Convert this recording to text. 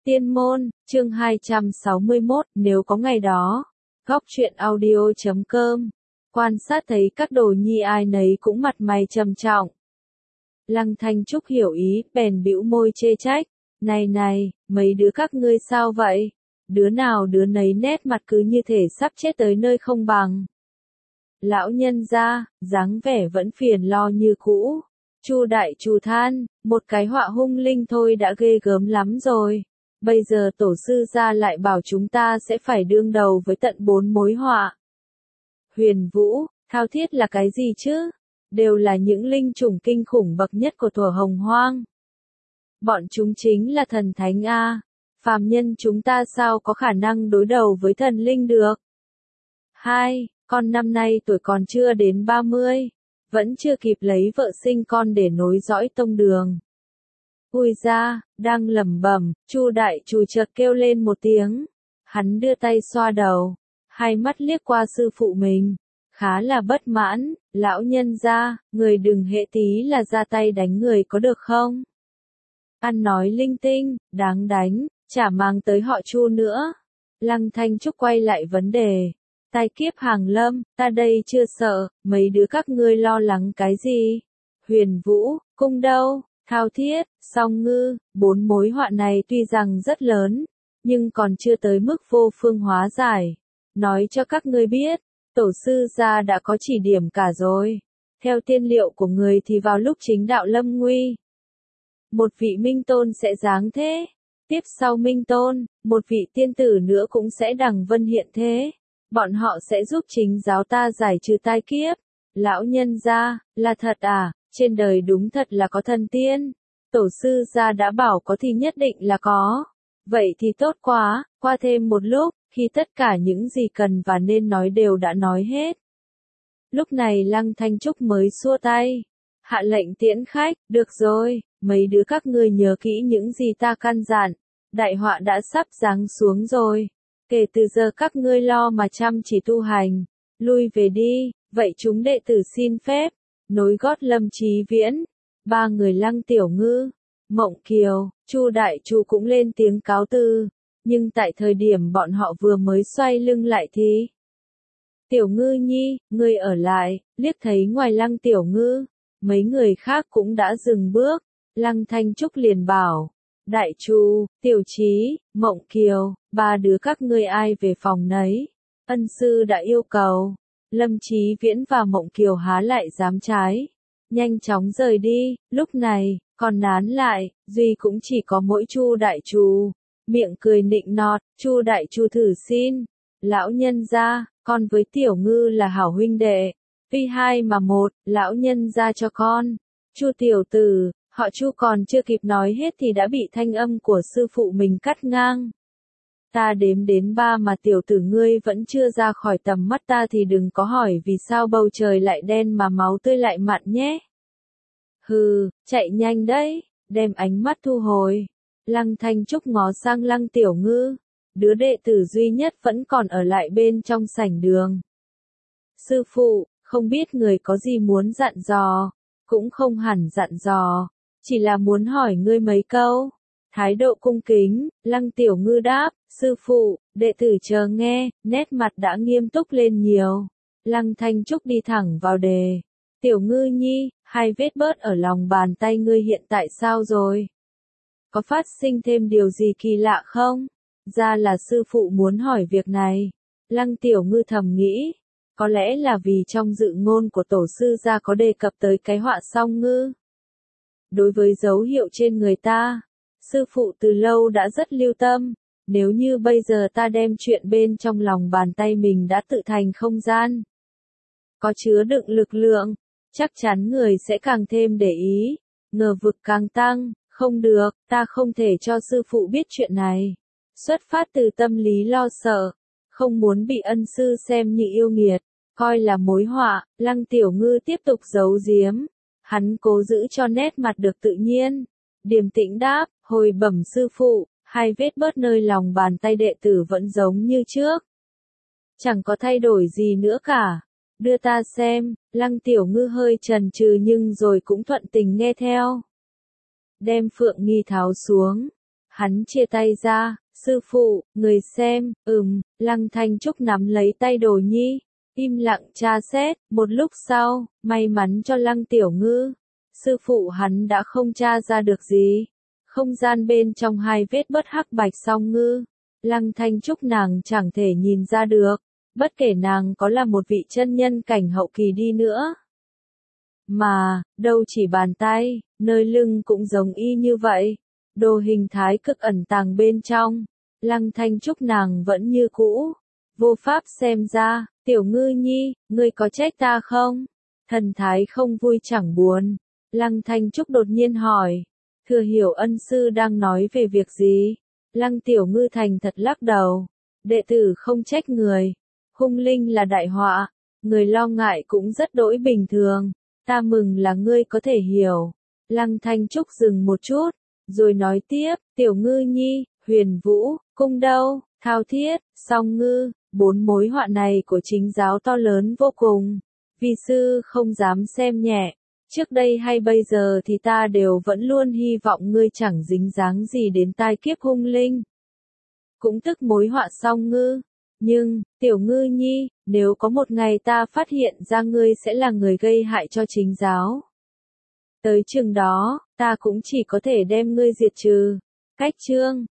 Tiên môn, chương 261, nếu có ngày đó. Góc truyện audio.com. Quan sát thấy các đồ nhi ai nấy cũng mặt mày trầm trọng. Lăng Thanh Trúc hiểu ý, bèn bĩu môi chê trách. Này, mấy đứa các ngươi sao vậy? Đứa nào đứa nấy nét mặt cứ như thể sắp chết tới nơi không bằng. Lão nhân gia, dáng vẻ vẫn phiền lo như cũ. Chu đại chu than, một cái họa hung linh thôi đã ghê gớm lắm rồi. Bây giờ tổ sư gia lại bảo chúng ta sẽ phải đương đầu với tận 4 mối họa. Huyền Vũ, Thao Thiết là cái gì chứ? Đều là những linh chủng kinh khủng bậc nhất của thuở hồng hoang. Bọn chúng chính là thần thánh A. Phàm nhân chúng ta sao có khả năng đối đầu với thần linh được? 2. Con năm nay tuổi còn chưa đến 30. Vẫn chưa kịp lấy vợ sinh con để nối dõi tông đường. Ui ra, đang lẩm bẩm, Chu đại chu chợt kêu lên một tiếng. Hắn đưa tay xoa đầu, hai mắt liếc qua sư phụ mình. Khá là bất mãn, lão nhân gia, người đừng hệ tí là ra tay đánh người có được không? Ăn nói linh tinh, đáng đánh, chả mang tới họ Chu nữa. Lăng Thanh Trúc quay lại vấn đề. Tai kiếp hàng lâm, ta đây chưa sợ, mấy đứa các ngươi lo lắng cái gì? Huyền Vũ, cung đâu? Thao Thiết, Song Ngư, 4 mối họa này tuy rằng rất lớn, nhưng còn chưa tới mức vô phương hóa giải. Nói cho các ngươi biết, tổ sư gia đã có chỉ điểm cả rồi. Theo tiên liệu của người thì vào lúc chính đạo lâm nguy, một vị minh tôn sẽ giáng thế. Tiếp sau minh tôn, một vị tiên tử nữa cũng sẽ đằng vân hiện thế. Bọn họ sẽ giúp chính giáo ta giải trừ tai kiếp. Lão nhân gia, là thật à? Trên đời đúng thật là có thần tiên. Tổ sư gia đã bảo có thì nhất định là có. Vậy thì tốt quá, qua thêm một lúc, khi tất cả những gì cần và nên nói đều đã nói hết. Lúc này Lăng Thanh Trúc mới xua tay. Hạ lệnh tiễn khách, được rồi, mấy đứa các ngươi nhớ kỹ những gì ta căn dặn. Đại họa đã sắp giáng xuống rồi. Kể từ giờ các ngươi lo mà chăm chỉ tu hành. Lui về đi, vậy chúng đệ tử xin phép. Nối gót Lâm Chí Viễn, 3 người Lăng Tiểu Ngư, Mộng Kiều, Chu đại chu cũng lên tiếng cáo từ, nhưng tại thời điểm bọn họ vừa mới xoay lưng lại thì Tiểu Ngư nhi, ngươi ở lại. Liếc thấy ngoài Lăng Tiểu Ngư, mấy người khác cũng đã dừng bước. Lăng Thanh Trúc liền bảo, Đại Chu, Tiểu Chí, Mộng Kiều, 3 đứa các ngươi ai về phòng nấy. Ân sư đã yêu cầu. Lâm Chí Viễn và Mộng Kiều há lại dám trái. Nhanh chóng rời đi, lúc này, còn nán lại, duy cũng chỉ có mỗi Chu đại chu. Miệng cười nịnh nọt, Chu đại chu thử xin. Lão nhân gia, con với Tiểu Ngư là hảo huynh đệ. Tuy 2 mà 1, lão nhân gia cho con. Chu tiểu tử, họ Chu còn chưa kịp nói hết thì đã bị thanh âm của sư phụ mình cắt ngang. Ta đếm đến 3 mà tiểu tử ngươi vẫn chưa ra khỏi tầm mắt ta thì đừng có hỏi vì sao bầu trời lại đen mà máu tươi lại mặn nhé. Hừ, chạy nhanh đấy, đem ánh mắt thu hồi. Lăng Thanh Trúc ngó sang Lăng Tiểu Ngư, đứa đệ tử duy nhất vẫn còn ở lại bên trong sảnh đường. Sư phụ, không biết người có gì muốn dặn dò, cũng không hẳn dặn dò, chỉ là muốn hỏi ngươi mấy câu. Thái độ cung kính, Lăng Tiểu Ngư đáp, sư phụ, đệ tử chờ nghe, nét mặt đã nghiêm túc lên nhiều. Lăng Thanh Trúc đi thẳng vào đề. Tiểu Ngư nhi, 2 vết bớt ở lòng bàn tay ngươi hiện tại sao rồi? Có phát sinh thêm điều gì kỳ lạ không? Ra là sư phụ muốn hỏi việc này. Lăng Tiểu Ngư thầm nghĩ, có lẽ là vì trong dự ngôn của tổ sư gia có đề cập tới cái họa Song Ngư. Đối với dấu hiệu trên người ta, sư phụ từ lâu đã rất lưu tâm. Nếu như bây giờ ta đem chuyện bên trong lòng bàn tay mình đã tự thành không gian, có chứa đựng lực lượng, chắc chắn người sẽ càng thêm để ý, ngờ vực càng tăng. Không được, ta không thể cho sư phụ biết chuyện này. Xuất phát từ tâm lý lo sợ, không muốn bị ân sư xem như yêu nghiệt, coi là mối họa. Lăng Tiểu Ngư tiếp tục giấu giếm. Hắn cố giữ cho nét mặt được tự nhiên. Điềm tĩnh đáp, hồi bẩm sư phụ, 2 vết bớt nơi lòng bàn tay đệ tử vẫn giống như trước. Chẳng có thay đổi gì nữa cả. Đưa ta xem. Lăng Tiểu Ngư hơi chần chừ nhưng rồi cũng thuận tình nghe theo. Đem phượng nghi tháo xuống. Hắn chia tay ra, sư phụ, người xem, Lăng Thanh Trúc nắm lấy tay Đồ Nhi, im lặng tra xét, một lúc sau, may mắn cho Lăng Tiểu Ngư, sư phụ hắn đã không tra ra được gì. Không gian bên trong hai vết bớt hắc bạch song ngư, Lăng Thanh Trúc nàng chẳng thể nhìn ra được, bất kể nàng có là một vị chân nhân cảnh hậu kỳ đi nữa. Mà, đâu chỉ bàn tay, nơi lưng cũng giống y như vậy. Đồ hình thái cực ẩn tàng bên trong, Lăng Thanh Trúc nàng vẫn như cũ. Vô pháp xem ra, Tiểu Ngư Nhi, ngươi có trách ta không? Thần thái không vui chẳng buồn. Lăng Thanh Trúc đột nhiên hỏi. Thừa hiểu ân sư đang nói về việc gì? Lăng Tiểu Ngư thành thật lắc đầu. Đệ tử không trách người. Hung linh là đại họa. Người lo ngại cũng rất đỗi bình thường. Ta mừng là ngươi có thể hiểu. Lăng Thanh Trúc dừng một chút, rồi nói tiếp, Tiểu Ngư Nhi, Huyền Vũ, cung đâu, Thao Thiết, Song Ngư, 4 mối họa này của chính giáo to lớn vô cùng. Vi sư không dám xem nhẹ. Trước đây hay bây giờ thì ta đều vẫn luôn hy vọng ngươi chẳng dính dáng gì đến tai kiếp hung linh. Cũng tức mối họa Song Ngư. Nhưng, Tiểu Ngư Nhi, nếu có một ngày ta phát hiện ra ngươi sẽ là người gây hại cho chính giáo. Tới chừng đó, ta cũng chỉ có thể đem ngươi diệt trừ. Cách chương